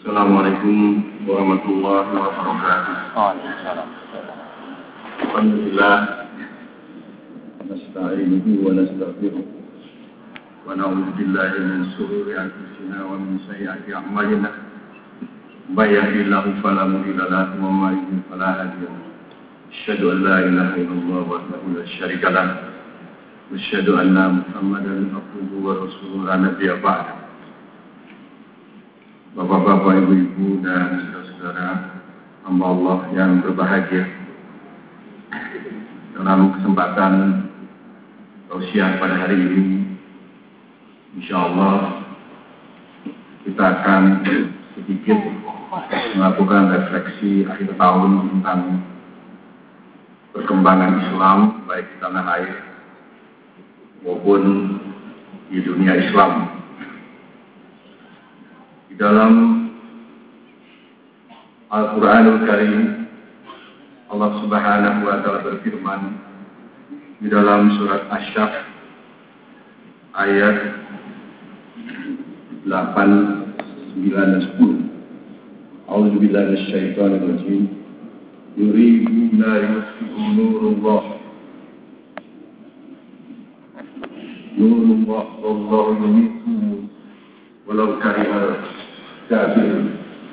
Assalamualaikum warahmatullahi wabarakatuh. Alhamdulillah, nasta'inuhu wa nastaghfiruh wa na'udzu billahi min shururi anfusina wa min sayyiati a'malina. May yahdihillahu fala mudilla lahu wa may yudlil fala hadiya lahu. Asyhadu an la ilaha illallah wahdahu la syarika lahu wa asyhadu anna Muhammadan abduhu wa rasuluhu la nabiyya ba'dahu. Bapak-bapak, ibu-ibu, dan saudara-saudara hamba Allah yang berbahagia, dalam kesempatan tausiah pada hari ini, insyaallah kita akan sedikit melakukan refleksi akhir tahun tentang perkembangan Islam baik di tanah air maupun di dunia Islam. Dalam Al-Quranul Karim, Allah Subhanahu wa Ta'ala berfirman di dalam surat Asy-Syaf ayat 8, 9 dan 10. A'udzu billahi minasyaitonir rajim. Yuriduna yutfi'u nurallah. Nurullah wallahu yumitu walau karihal kafirun.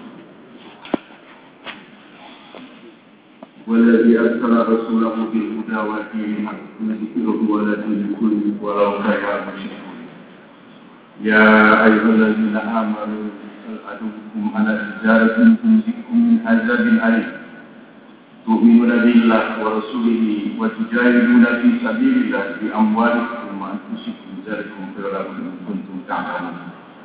والذي أرسل رسوله بالهدى ودين الحق ليظهره على الدين كله ولو كره المشركون. يا أيها الذين آمنوا هل أدلكم على تجارة تنجيكم من عذاب أليم تؤمنون بالله ورسوله وتجاهدون في سبيل الله بأموالكم وأنفسكم ذلكم خير لكم إن كنتم تعلمون.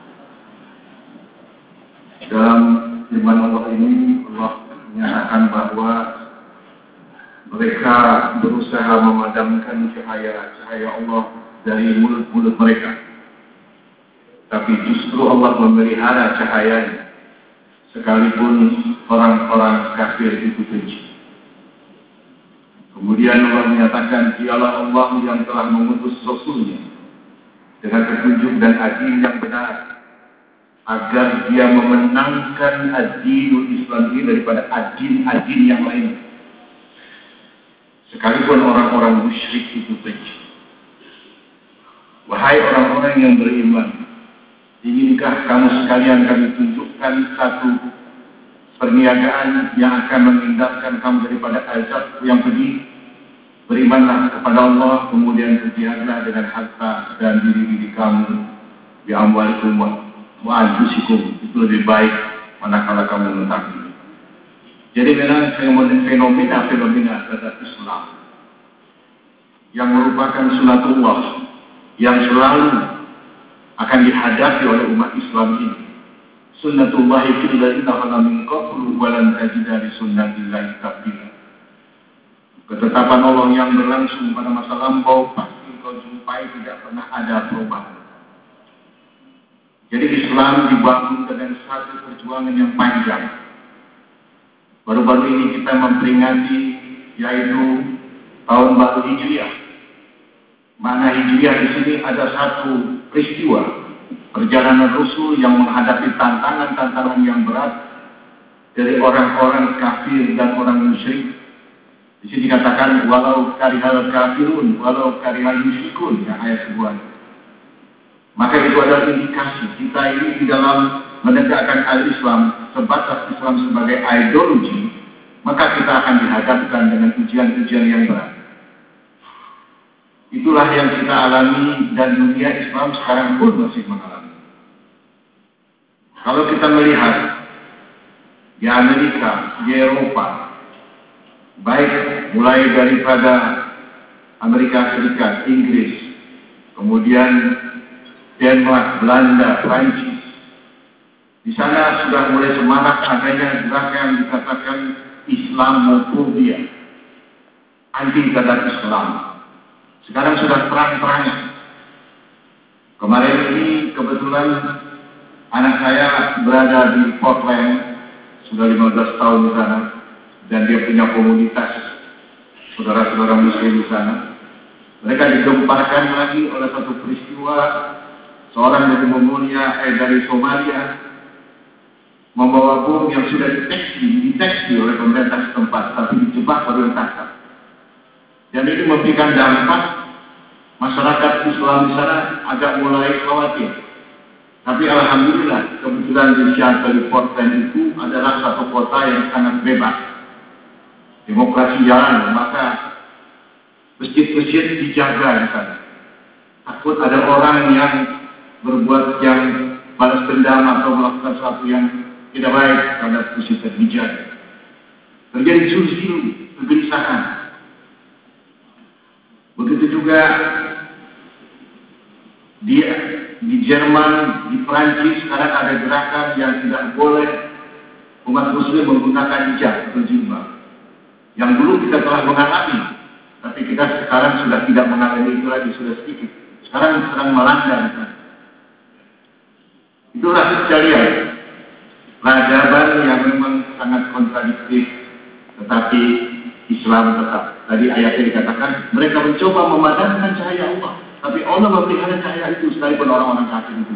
Dalam firman Allah ini, Allah menyatakan bahwa mereka berusaha memadamkan cahaya Allah dari mulut-mulut mereka. Tapi justru Allah memelihara cahayanya, sekalipun orang-orang kafir itu benci. Kemudian Allah menyatakan, dialah Allah yang telah mengutus Rasulnya dengan petunjuk dan adil yang benar, agar dia memenangkan ad-dinul Islam ini daripada ad-din yang lain. Sekalipun orang-orang musyrik itu benci. Wahai orang-orang yang beriman, inginkah kamu sekalian kami tunjukkan satu perniagaan yang akan menghindarkan kamu daripada azab yang pedih? Berimanlah kepada Allah, kemudian berjihadlah dengan harta dan diri-diri kamu bi amwalikum wa anfusikum, itu lebih baik manakala kamu mengetahui. Jadi memang fenomena terhadap Islam yang merupakan sunatullah yang selalu akan dihadapi oleh umat Islam ini. Sunnatullah fil ladzina khala min qablu wa lan tajida li sunnatillahi tabdila. Ketetapan Allah yang berlangsung pada masa lampau pasti kau jumpai tidak pernah ada perubahan. Jadi Islam dibangun dengan satu perjuangan yang panjang. Baru-baru ini kita memperingati yaitu tahun baru Hijriah. Makna Hijriah di sini ada satu peristiwa perjalanan Rasul yang menghadapi tantangan-tantangan yang berat dari orang-orang kafir dan orang musyrik. Di sini dikatakan walau karihal kafirun, walau karihal musyrikun, yang ayat kedua. Maka itu adalah indikasi kita ini di dalam menegakkan al-Islam, sebatas Islam sebagai ideologi, maka kita akan dihadapkan dengan ujian-ujian yang berat. Itulah yang kita alami dan dunia Islam sekarang pun masih mengalami. Kalau kita melihat di Amerika, di Eropa, baik mulai daripada Amerika Serikat, Inggris, kemudian Denmark, Belanda, Prancis. Di sana sudah mulai semangat adanya gerakan yang dikatakan Islamofobia, anti terhadap Islam. Sekarang sudah terang-terangan. Kemarin ini kebetulan anak saya berada di Portland, sudah 15 tahun di sana, dan dia punya komunitas saudara-saudara muslim di sana. Mereka digemparkan lagi oleh satu peristiwa seorang dari Mongolia, dari Somalia membawa bom yang sudah dideteksi oleh pemerintah setempat, tapi dijebak baru ditangkap. Dan ini memberikan dampak masyarakat Islam di sana agak mulai khawatir. Tapi alhamdulillah, kebetulan di Seattle, Portland itu adalah satu kota yang sangat bebas. Demokrasi jalan, maka masjid-masjid dijaga di sana. Takut ada orang yang berbuat yang balas dendam atau melakukan sesuatu yang tidak baik terhadap masjid dijaga. Terjadi isu-isu kegelisahan. Begitu juga di Jerman, di Perancis sekarang ada gerakan yang tidak boleh umat muslim menggunakan hijab atau jilbab. Yang dulu kita telah mengalami, tapi kita sekarang sudah tidak mengalami itu lagi, sudah sedikit. Sekarang sedang melanda. Itulah sekalian peradaban yang memang sangat kontradiktif, tetapi Islam tetap. Tadi ayatnya dikatakan mereka mencoba memadamkan cahaya Allah, tapi Allah memelihara cahaya itu sekalipun orang-orang kafir itu.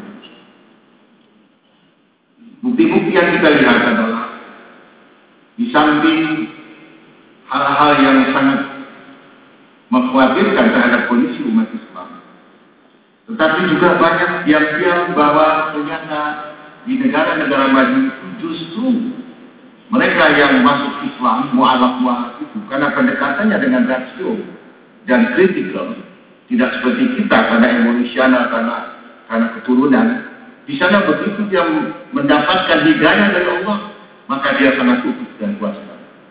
Bukti-bukti yang kita lihat adalah di samping hal-hal yang sangat mengkhawatirkan terhadap kondisi umat Islam, tetapi juga banyak diam-diam bahwa ternyata di negara-negara maju itu justru mereka yang masuk Islam, mu'alaf itu, karena pendekatannya dengan rasio dan kritikal, tidak seperti kita karena Indonesia, karena keturunan. Di sana begitu dia mendapatkan hidayah dari Allah, maka dia sangat utuh dan kuasa.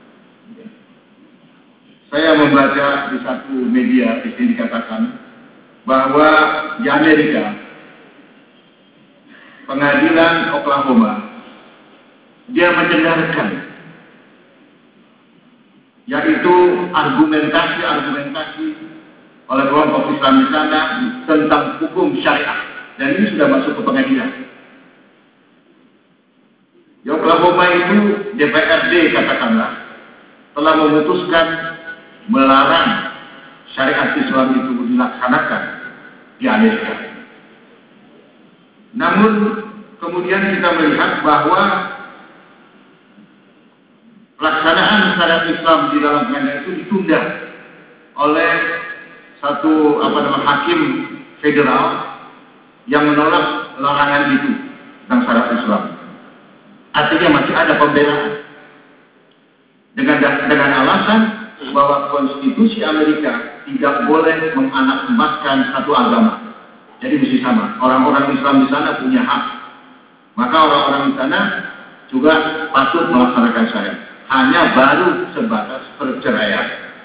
Saya membaca di satu media di sini dikatakan bahwa di Amerika, pengadilan Oklahoma, dia mendengarkan yaitu argumentasi oleh kelompok Islam di sana tentang hukum syariah, dan ini sudah masuk ke pengadilan. Di Oklahoma itu DPRD katakanlah telah memutuskan melarang syariat Islam itu dilaksanakan di Amerika. Namun kemudian kita melihat bahwa pelaksanaan syariat Islam di dalam pengadilan itu ditunda oleh satu hakim federal yang menolak larangan itu tentang syariat Islam. Artinya masih ada pembelaan dengan alasan bahwa konstitusi Amerika tidak boleh menganak-emaskan satu agama. Jadi mesti sama. Orang-orang Islam di sana punya hak. Maka orang-orang di sana juga patut melaksanakan syariat. Hanya baru sebatas perceraian.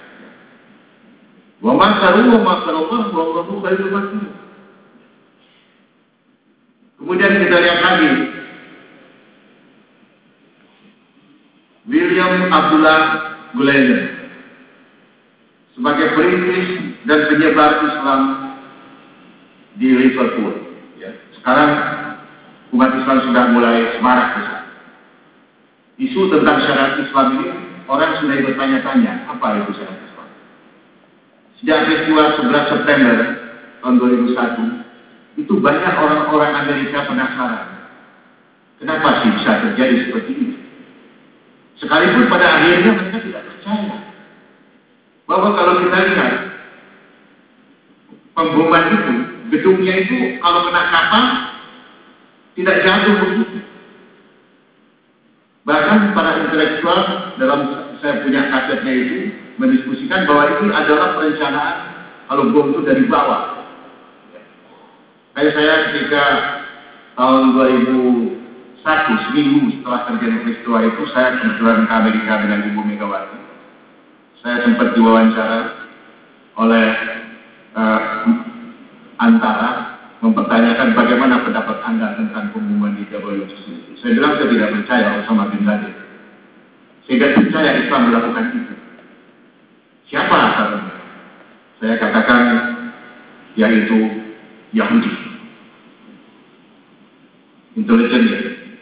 Wa makaru wa makarullah wa wallahu khairul makirin. Kemudian kita lihat lagi William Abdullah Gulender sebagai perintis dan penyebar Islam di Liverpool. Ya. Sekarang umat Islam sudah mulai semarak besar. Isu tentang syariat Islam ini orang sudah bertanya-tanya apa itu syariat Islam. Sejak peristiwa 11 September tahun 2001 itu banyak orang-orang Amerika penasaran. Kenapa sih bisa terjadi seperti ini? Sekalipun pada akhirnya mereka tidak percaya bahwa kalau kita lihat pemboman itu, gedungnya itu kalau kena kapal tidak jatuh begitu. Bahkan para intelektual dalam saya punya kasetnya itu mendiskusikan bahwa ini adalah perencanaan kalau bom itu dari bawah. Kayak saya ketika tahun 2001, seminggu setelah terjadi peristiwa itu, saya kebetulan ke Amerika dengan Ibu Megawati. Saya sempat diwawancara oleh Antara mempertanyakan bagaimana pendapat Anda tentang pengumuman di WTC. Saya bilang saya tidak percaya Osama bin Laden. Saya tidak percaya Islam melakukan itu. Siapa asalnya? Saya katakan yaitu Yahudi. Intelijennya.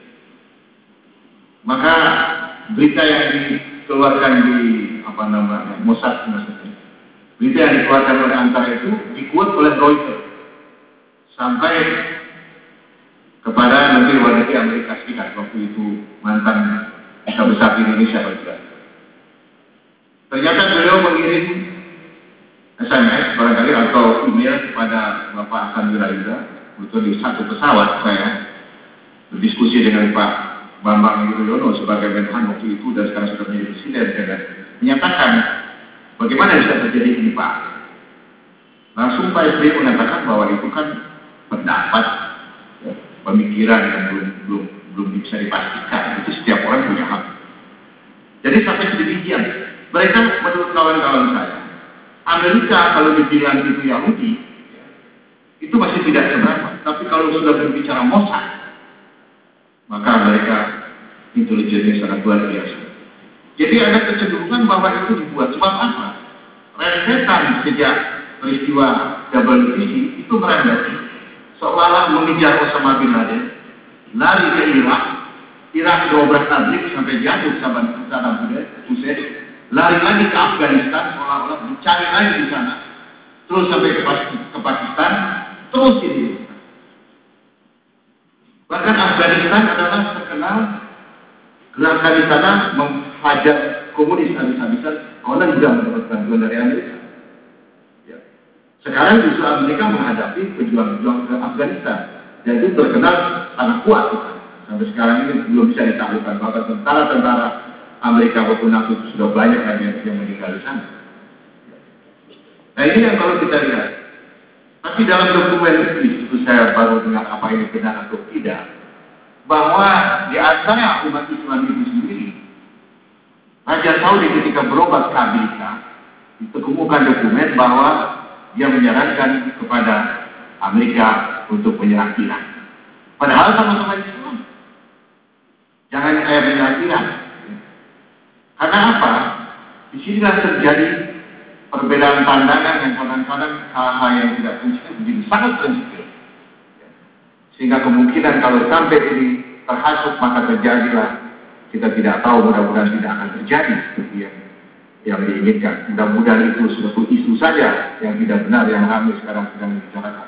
Maka berita yang dikeluarkan di Mossad maksudnya. Berita yang dikeluarkan oleh Antara itu dikuat oleh Reuters sampai kepada Menteri Luar Negeri Amerika Serikat waktu itu mantan Duta Besar Indonesia juga. Ternyata beliau mengirim SMS barangkali atau email kepada Bapak Hasan Wiraindra. Betul di satu pesawat saya berdiskusi dengan Pak Bambang Yudhoyono sebagai Menhan waktu itu dan sekarang sudah menjadi presiden, dan menyatakan bagaimana bisa terjadi ini Pak. Langsung Pak SBY mengatakan bahwa itu kan pendapat, ya, pemikiran yang belum bisa dipastikan. Itu setiap orang punya hak. Jadi sampai sedemikian. Mereka menurut kawan-kawan saya, Amerika kalau dibilang itu Yahudi, itu masih tidak seberapa. Tapi kalau sudah berbicara Mossad, maka mereka intelijennya sangat luar biasa. Jadi ada kecenderungan bahwa itu dibuat. Sebab apa? Rentetan sejak peristiwa WTC itu merembet seolah mengejar Osama bin Laden, lari ke Irak dobrak tablik sampai jatuh Saddam Hussein, lari lagi ke Afghanistan seolah-olah mencari lagi di sana, terus sampai ke Pakistan, terus ini. Bahkan Afghanistan adalah terkenal gerakan di sana menghajar komunis habis-habisan, orang juga mendapat bantuan dari Amerika. Ya. Sekarang justru Amerika menghadapi pejuang-pejuang ke Afghanistan, dan itu terkenal sangat kuat. Sampai sekarang ini belum bisa ditaklukkan, bahkan tentara-tentara Amerika maupun NATO itu sudah banyak lagi yang meninggal di sana. Nah ini yang kalau kita lihat. Tapi dalam dokumen itu saya baru dengar apa ini benar atau tidak, bahwa di antara umat Islam itu sendiri, Raja Saudi ketika berobat ke Amerika, ditemukan dokumen bahwa dia menyarankan kepada Amerika untuk menyerang Irak. Padahal sama-sama Islam. Jangan menyerang Irak. Karena apa? Disinilah terjadi perbedaan pandangan yang kadang-kadang hal-hal yang tidak prinsip menjadi sangat sensitif. Sehingga kemungkinan kalau sampai ini terhasut maka terjadilah, kita tidak tahu, mudah-mudahan tidak akan terjadi seperti yang diinginkan. Mudah-mudahan itu suatu isu saja yang tidak benar yang kami sekarang sedang dibicarakan.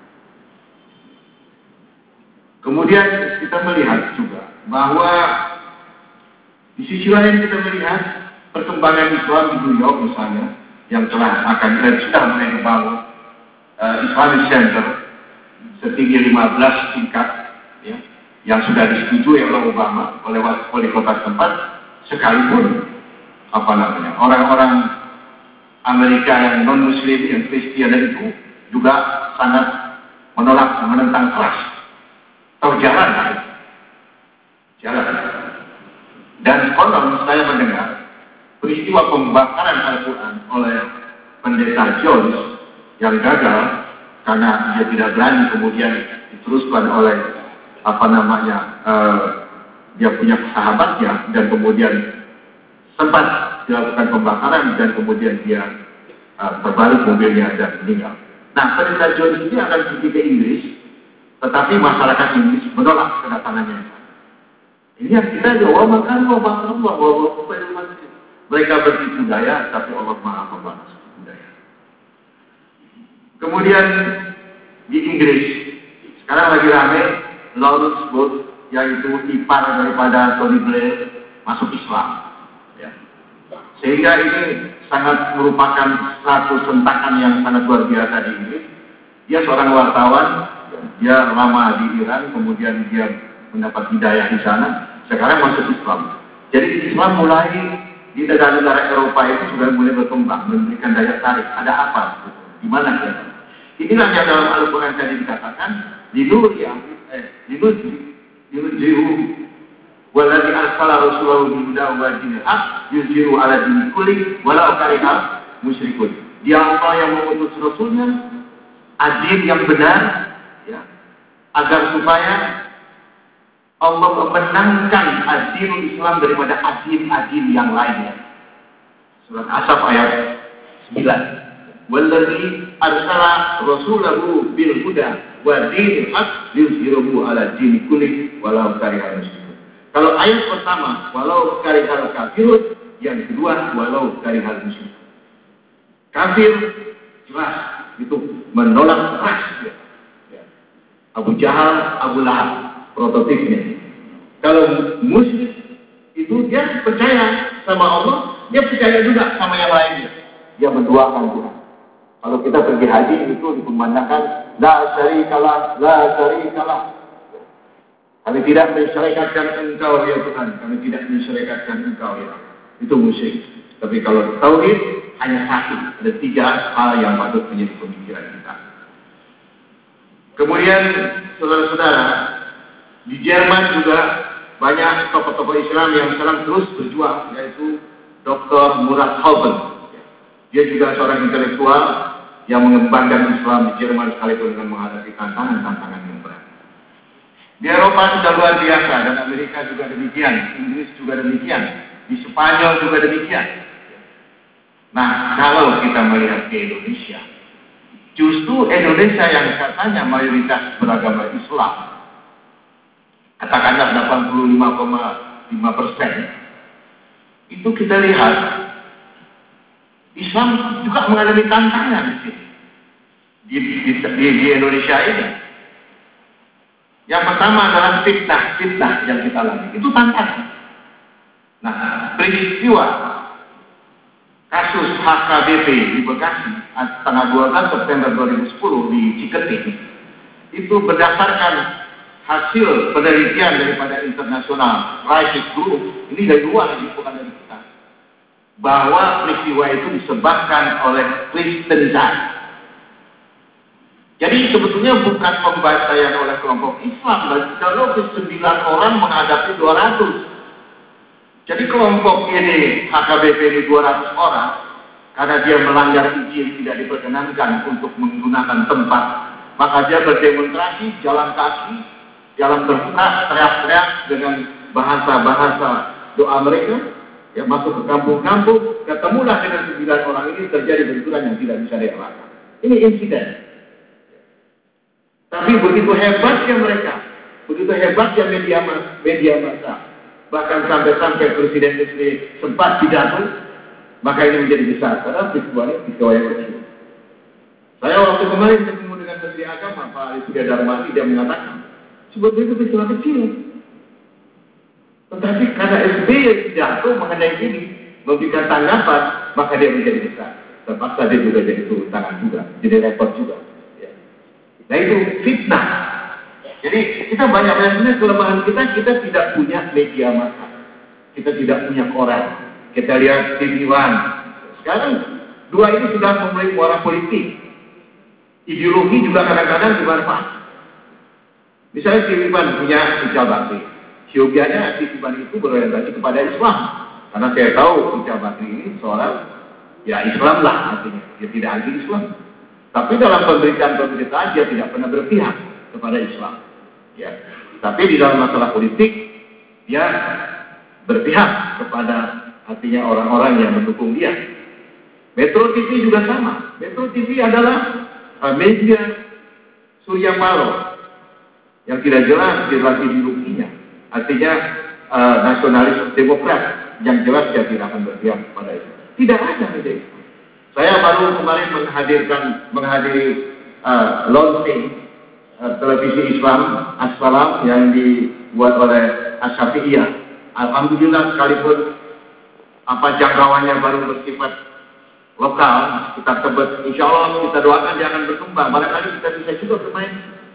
Kemudian kita melihat juga bahwa di sisi lain kita melihat perkembangan Islam di New York misalnya, yang telah sudah mulai dibangun Islamic Center setinggi 15 tingkat, ya, yang sudah disetujui oleh Obama, oleh wali kota setempat, sekalipun orang-orang Amerika yang non Muslim, yang Kristen itu juga sangat menolak, menentang keras. Tahu jalan. Dan konon saya mendengar peristiwa pembakaran Al-Quran oleh pendeta Jones yang gagal karena dia tidak berani kemudian diteruskan oleh dia punya sahabatnya, dan kemudian sempat dilakukan pembakaran dan kemudian dia terbalik mobilnya dan meninggal. Nah, pendeta Jones ini akan pergi ke Inggris, tetapi masyarakat Inggris menolak kedatangannya. Ini yang kita jawab makan mereka bertipu daya, tapi Allah Maha membalas budaya. Kemudian di Inggris sekarang lagi ramai Lawrence Booth, yaitu ipar daripada Tony Blair, masuk Islam. Ya. Sehingga ini sangat merupakan satu sentakan yang sangat luar biasa di Inggris. Dia seorang wartawan, dia lama di Iran, kemudian dia mendapat hidayah di sana, sekarang masuk Islam. Jadi Islam mulai di negara-negara Eropa itu sudah mulai berkembang, memberikan daya tarik. Ada apa? Di mana ya? Inilah yang dalam Al-Quran tadi dikatakan, Linudjihu waladi arsala rasulahu bihuda wa dinil haq yuzhiru ala dini kulli walau karihal musyrikun. Dia Allah yang mengutus Rasulnya, adil yang benar, ya, agar supaya Allah memenangkan adil Islam daripada adil yang lainnya. Surat Asaf ayat 9. Walladzi arsala rasulahu bil huda wa dinil haq yuzhiruhu ala dini kulli walau karihal musyrikun. Kalau ayat pertama walau karihal kafirun, yang kedua walau karihal musyrikun. Kafir jelas itu menolak keras, ya. Abu Jahal, Abu Lahab prototipnya. Kalau musyrik itu dia percaya sama Allah, dia percaya juga sama yang lainnya. Dia menduakan Tuhan. Kalau kita pergi haji itu dikumandangkan la syarikalah, la syarikalah. Kami tidak mensyarikatkan engkau ya Tuhan, kami tidak mensyarikatkan engkau ya. Itu musyrik. Tapi kalau tauhid hanya satu, ada 3 hal yang patut menjadi pemikiran kita. Kemudian saudara-saudara, di Jerman juga banyak tokoh-tokoh Islam yang sekarang terus berjuang, yaitu Dr. Murat Hauben. Dia juga seorang intelektual yang mengembangkan Islam di Jerman sekalipun dengan menghadapi tantangan-tantangan yang berat. Di Eropa sudah luar biasa, dan Amerika juga demikian, Inggris juga demikian, di Spanyol juga demikian. Nah, kalau kita melihat ke Indonesia, justru Indonesia yang katanya mayoritas beragama Islam, katakanlah 85,5%, itu kita lihat Islam juga mengalami tantangan di sini, di Indonesia ini. Yang pertama adalah fitnah yang kita alami, itu tantangan. Nah, peristiwa kasus HKBP di Bekasi tanggal 12 September 2010 di Ciketing itu berdasarkan hasil penelitian daripada internasional Crisis Group, ini dari luar, ini bukan dari kita, bahwa peristiwa itu disebabkan oleh Kristenisasi. Jadi sebetulnya bukan pembantaian oleh kelompok Islam, kalau 9 orang menghadapi 200. Jadi kelompok ini, HKBP ini 200 orang, karena dia melanggar izin tidak diperkenankan untuk menggunakan tempat, maka dia berdemonstrasi, jalan kaki, jalan terbuka, teriak-teriak dengan bahasa-bahasa doa mereka, ya masuk ke kampung-kampung, ketemulah dengan 9 orang ini, terjadi benturan yang tidak bisa dielakkan. Ini insiden. Tapi begitu hebatnya mereka, begitu hebatnya media massa, bahkan sampai Presiden SBY sempat pidato, maka ini menjadi besar. Karena peristiwa yang kecil. Saya waktu kemarin bertemu dengan Menteri Agama, Pak Rizky Darmadi, dia mengatakan, sebetulnya itu peristiwa kecil. Tetapi karena SBY pidato mengenai ini, memberikan tanggapan, maka dia menjadi besar. Terpaksa dia juga jadi turun tangan juga, jadi repot juga. Ya. Nah itu fitnah. Jadi kita banyak kelemahan kita tidak punya media massa, kita tidak punya koran, kita lihat TV One. Sekarang 2 ini sudah memulai muara politik, ideologi juga kadang-kadang dimanfaatkan. Misalnya TV One punya Ical Bakri, siogianya TV One itu berorientasi kepada Islam, karena saya tahu Ical Bakri ini seorang ya Islam lah artinya, dia tidak anti Islam. Tapi dalam pemberitaan dia tidak pernah berpihak kepada Islam. Ya, tapi di dalam masalah politik dia berpihak kepada artinya orang-orang yang mendukung dia. Metro TV juga sama. Metro TV adalah media Surya Paloh yang tidak jelas ideologinya. Artinya nasionalis Demokrat yang jelas dia tidak akan berpihak kepada itu. Tidak ada media itu. Saya baru kemarin menghadiri launching televisi Islam As-Salam yang dibuat oleh As-Syafi'iyah. Alhamdulillah sekalipun jangkauannya baru bersifat lokal, kita tebet, insya Allah kita doakan dia akan berkembang, barangkali kita bisa juga bermain.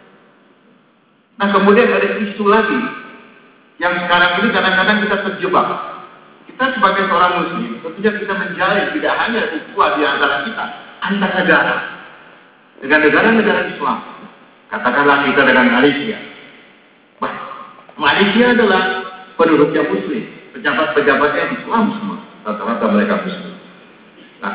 Nah kemudian ada isu lagi yang sekarang ini kadang-kadang kita terjebak. Kita sebagai seorang muslim tentunya kita menjalin tidak hanya ukhuwah di antara kita, antar negara dengan negara-negara Islam. Katakanlah kita dengan Malaysia. Malaysia adalah penduduknya muslim, pejabat-pejabatnya Islam semua, rata-rata mereka muslim. Nah,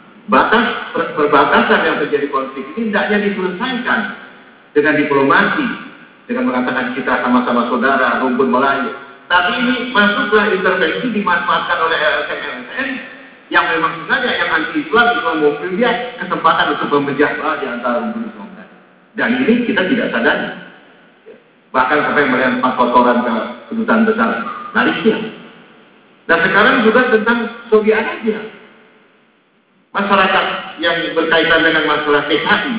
perbatasan yang terjadi konflik ini hendaknya diselesaikan dengan diplomasi, dengan mengatakan kita sama-sama saudara, rumpun Melayu. Tapi ini masuklah intervensi dimanfaatkan oleh LSM yang memang sengaja yang anti-Islam, Islamofobia, kesempatan untuk memecah belah di antara rumpun Islam. Dan ini kita tidak sadari. Bahkan sampai melempar kotoran ke kedutaan besar Malaysia. Dan sekarang juga tentang Saudi Arabia. Masyarakat yang berkaitan dengan masalah PKI.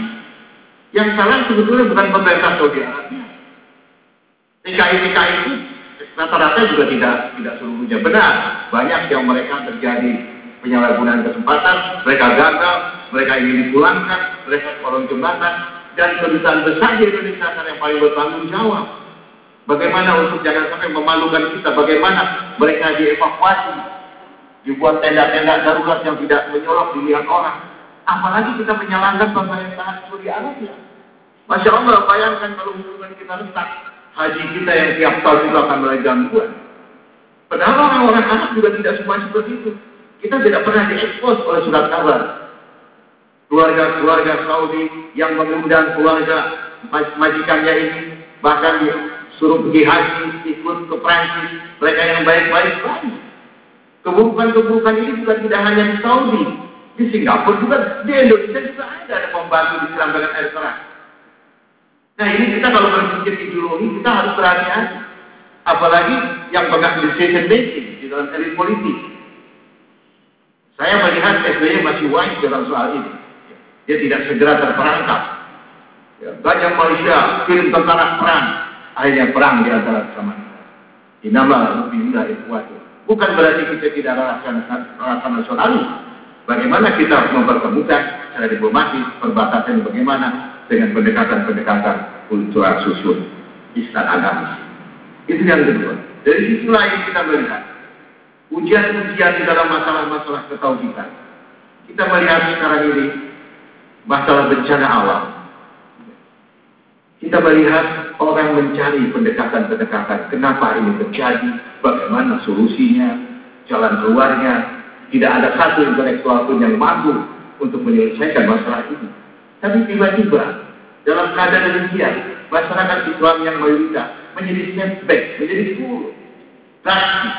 Yang salah sebetulnya bukan pemerintah Saudi Arabia. PKI itu Rata-rata juga tidak seluruhnya benar. Banyak yang mereka terjadi penyalahgunaan kesempatan, mereka gagal, mereka ingin dipulangkan, mereka kolong jembatan, dan kedutaan besar di Indonesia yang paling bertanggung jawab. Bagaimana untuk jangan sampai memalukan kita, bagaimana mereka dievakuasi, dibuat tenda-tenda darurat yang tidak menyolok dilihat orang. Apalagi kita menyalahkan pemerintahan Saudi Arabia. Masya Allah, bayangkan kalau hubungan kita retak, haji kita yang tiap tahun itu akan mulai gangguan. Padahal orang-orang Arab juga tidak semua seperti itu. Kita tidak pernah diekspos oleh surat kabar. Keluarga-keluarga Saudi yang mengundang keluarga majikannya ini, bahkan disuruh pergi haji, ikut ke Prancis, mereka yang baik-baik banyak. Keburukan-keburukan ini juga tidak hanya di Saudi, di Singapura juga, di Indonesia juga ada pembantu disiram dengan air keras. Nah ini kita kalau berpikir ideologi, kita harus berhati-hati. Apalagi yang pegang decision making di dalam elit politik. Saya melihat SBY masih wise dalam soal ini. Dia tidak segera terperangkap. Banyak Malaysia kirim tentara perang, akhirnya perang di antara sama. Inama lebih mudah itu. Bukan berarti kita tidak rasa nasionalis. Bagaimana kita mempertemukan secara diplomatis perbatasan bagaimana dengan pendekatan-pendekatan kultural susun Islam agamis. Itu yang kedua. Dari sisi lain kita melihat ujian-ujian di dalam masalah-masalah ketauhidan. Kita melihat sekarang ini masalah bencana alam. Kita melihat orang mencari pendekatan-pendekatan. Kenapa ini terjadi? Bagaimana solusinya? Jalan keluarnya? Tidak ada satu intelektual pun yang mampu untuk menyelesaikan masalah ini. Tapi tiba-tiba dalam keadaan demikian, masyarakat Islam yang mayoritas menjadi setback, menjadi surut, drastis.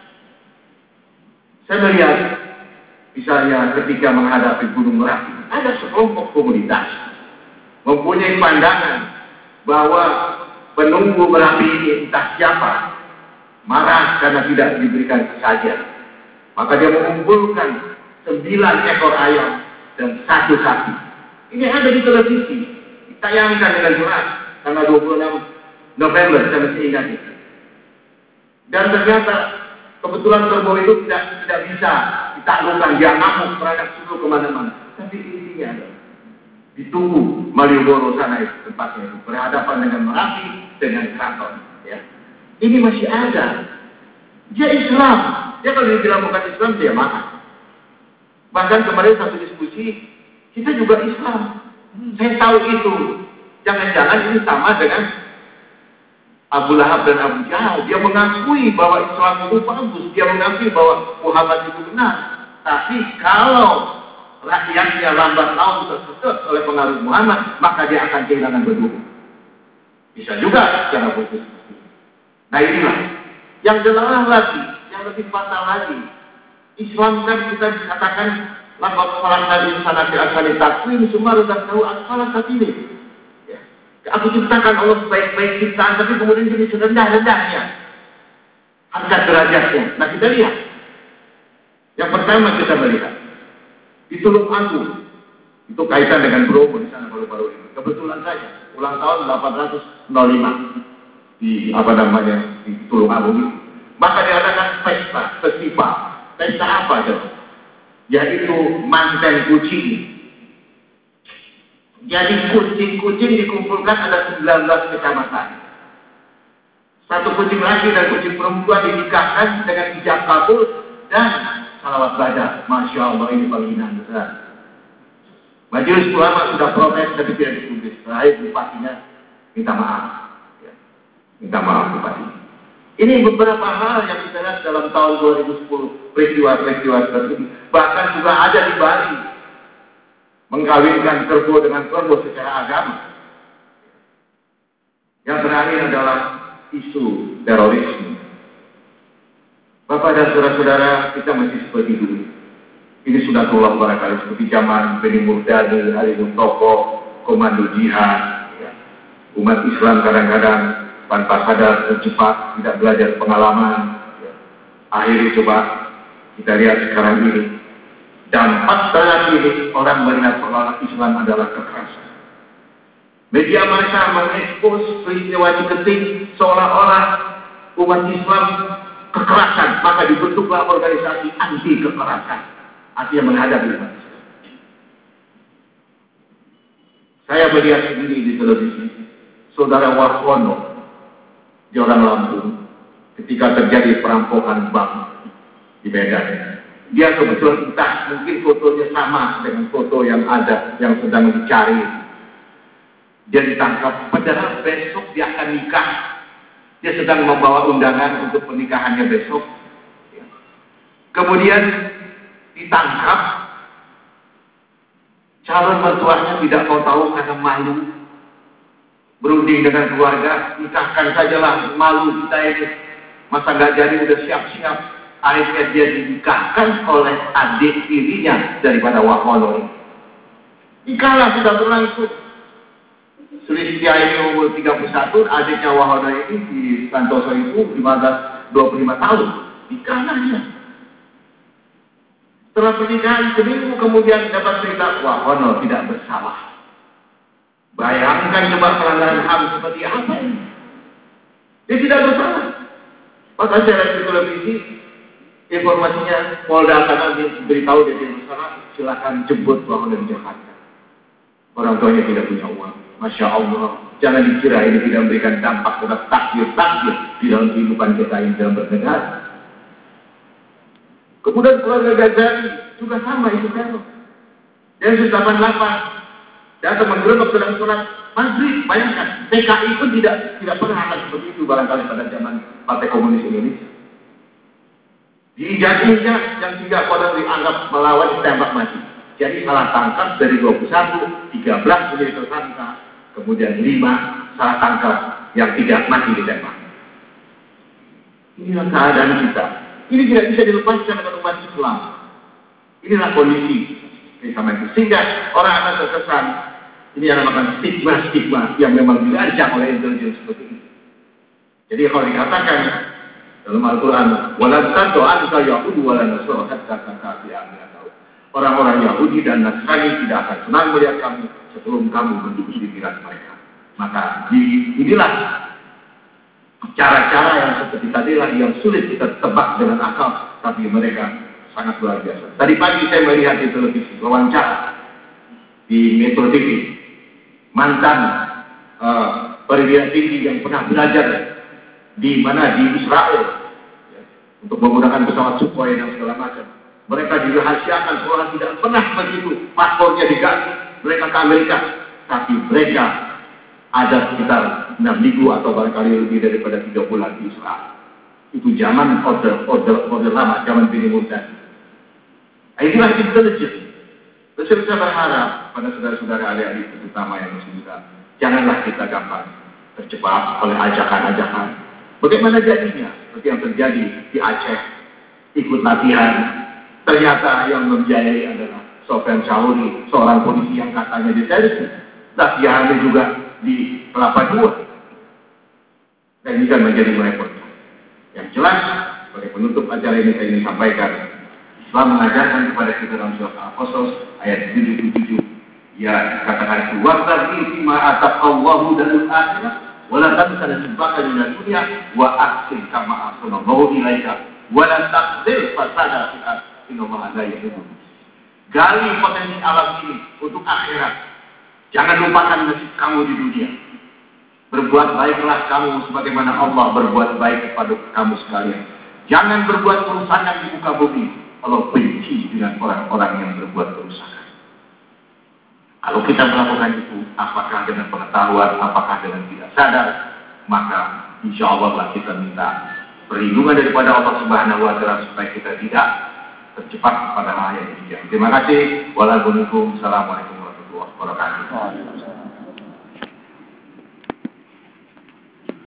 Saya melihat, misalnya ketika menghadapi Gunung Merapi, ada sekelompok komunitas mempunyai pandangan bahwa penunggu Merapi ini entah siapa marah karena tidak diberikan saja. Maka dia mengumpulkan 9 ekor ayam dan 1 sapi. Ini ada di televisi, ditayangkan dengan jelas tanggal 26 November, saya masih ingat itu. Dan ternyata kebetulan kerbau itu tidak bisa ditaklukkan, dia ngamuk meradak seluruh kemana-mana. Tapi intinya adalah ditunggu Malioboro sana itu tempatnya itu berhadapan dengan Merapi dengan keraton. Ya. Ini masih ada. Dia Islam. Dia kalau dibilang bukan Islam dia marah. Bahkan kemarin satu diskusi kita juga Islam. Saya tahu itu. Jangan-jangan ini sama dengan Abu Lahab dan Abu Jahal. Dia mengakui bahwa Islam itu bagus. Dia mengakui bahwa Muhammad itu benar. Tapi kalau rakyatnya lambat laun tersesat oleh pengaruh Muhammad, maka dia akan kehilangan berdua. Bisa juga secara khusus. Nah inilah yang jelas lagi, yang lebih fatal lagi. Islam kan kita dikatakan laqad khalaqnal insana fi ahsani taqwim tsumma radadnahu asfala safilin. Ya. Aku ciptakan Allah sebaik-baik ciptaan, tapi kemudian jadi serendah-rendahnya harga derajatnya. Nah kita lihat. Yang pertama kita melihat di Tulung Agung, itu kaitan dengan Bromo di sana baru-baru ini. Kebetulan saja ulang tahun 805 di di Tulung Agung ini. Maka diadakan festival. Pesta apa itu? Yaitu manten kucing. Jadi kucing-kucing dikumpulkan ada 19 kecamatan. Satu kucing laki dan kucing perempuan dinikahkan dengan hijab kabul dan salawat baca. Masya Allah, ini penghinaan besar. Majelis ulama sudah protes tapi tidak dipublis. Terakhir bupatinya minta maaf. Ya. Minta maaf bupati. Ini beberapa hal yang kita lihat dalam tahun 2010, peristiwa-peristiwa seperti ini. Bahkan juga ada di Bali, mengkawinkan kerbau dengan kerbau secara agama. Yang terakhir adalah isu terorisme. Bapak dan saudara-saudara, kita masih seperti dulu. Ini sudah tolong barangkali seperti zaman Beni Murdani, Ali Muntoko, Komando Jihad. Ya. Umat Islam kadang-kadang tanpa sadar terjebak, tidak belajar pengalaman. Ya. Akhirnya coba kita lihat sekarang ini. Dampak saat ini orang melihat penolak Islam adalah kekerasan. Media massa mengekspos peristiwa Ciketing seolah-olah umat Islam kekerasan, maka dibentuklah organisasi anti kekerasan. Artinya menghadapi umat Islam. Saya melihat sendiri di televisi, saudara Warsono di orang Lampung, ketika terjadi perampokan bank di Medan. Dia kebetulan entah mungkin fotonya sama dengan foto yang ada yang sedang dicari. Dia ditangkap, padahal besok dia akan nikah. Dia sedang membawa undangan untuk pernikahannya besok. Kemudian ditangkap, calon mertuanya tidak mau tahu karena malu. Berunding dengan keluarga, nikahkan sajalah, malu kita ini. Masa nggak jadi udah siap-siap. Akhirnya dia dinikahkan oleh adik tirinya daripada Wahono ini. Nikahlah sudah berlangsung. Sulistia ini umur 31, adiknya Wahono ini di Santoso itu 25 tahun. Nikahlah dia. Setelah pernikahan seminggu kemudian dapat berita Wahono tidak bersalah. Bayangkan coba pelanggaran HAM seperti apa ini. Dia tidak bersalah. Maka saya lihat di televisi, informasinya Polda sana beritahu dia tidak bersalah, silakan jemput Wahono di Jakarta. Orang tuanya tidak punya uang. Masya Allah, jangan dikira ini tidak memberikan dampak pada takdir di dalam kehidupan kita ini dalam bernegara. Kemudian keluarga Ghazali juga sama itu teror. Densus 88 datang menggerebek dalam sholat maghrib. Bayangkan, PKI pun tidak pernah akan seperti itu barangkali pada zaman Partai Komunis Indonesia. Dijadinya yang 3 orang dianggap melawan ditembak mati. Jadi salah tangkap dari 21, 13 menjadi tersangka, kemudian 5 salah tangkap yang 3 mati ditembak. Inilah keadaan kita. Ini tidak bisa dilepaskan dengan umat Islam. Inilah kondisi sama itu. Sehingga orang akan terkesan ini yang namanya stigma yang memang dirancang oleh intelijen seperti ini. Jadi kalau dikatakan dalam Al-Quran, walan tanto anka Yahudi walan Nasrani hatta kafir atau orang-orang Yahudi dan Nasrani tidak akan senang melihat kamu sebelum kamu menduduki miras mereka. Maka inilah cara-cara yang seperti tadilah yang sulit kita tebak dengan akal, tapi mereka sangat luar biasa. Tadi pagi saya melihat di televisi wawancara di Metro TV mantan perwira tinggi yang pernah belajar di Israel ya, untuk menggunakan pesawat Sukhoi dan segala macam. Mereka dirahasiakan seolah tidak pernah begitu, paspornya diganti, mereka ke Amerika, tapi mereka ada sekitar 6 minggu atau barangkali lebih daripada 3 bulan di Israel. Itu zaman order lama, zaman Bini Murtad. Inilah intelijen. Terus saya berharap pada saudara-saudara adik-adik terutama yang masih muda, janganlah kita gampang terjebak oleh ajakan-ajakan. Bagaimana jadinya? Seperti yang terjadi di Aceh, ikut latihan. Ternyata yang membiayai adalah Sofyan Sauri, seorang polisi yang katanya diservis. Latihannya juga di Kelapa II. Dan ini kan menjadi merepotkan. Yang jelas, sebagai penutup acara ini saya ingin sampaikan, Islam mengajarkan kepada kita dalam surat Al-Qasas ayat 77, ya katakan itu waqtaqi fima ataqallahu darul akhirah wa la tansa nasibaka minad dunya wa ahsin kama ahsanallahu ilaika wa la taqdir fasada fil ardh innallaha la yuhibbul mufsidin. Gali potensi alam ini untuk akhirat. Jangan lupakan nasib kamu di dunia. Berbuat baiklah kamu sebagaimana Allah berbuat baik kepada kamu sekalian. Jangan berbuat kerusakan di muka bumi. Allah benci dengan orang-orang yang berbuat kerusakan. Kalau kita melakukan itu, apakah dengan pengetahuan, apakah dengan tidak sadar, maka insya Allah lah kita minta perlindungan daripada Allah Subhanahu Wa Taala supaya kita tidak terjebak pada hal yang demikian. Terima kasih. Wassalamualaikum warahmatullahi wabarakatuh.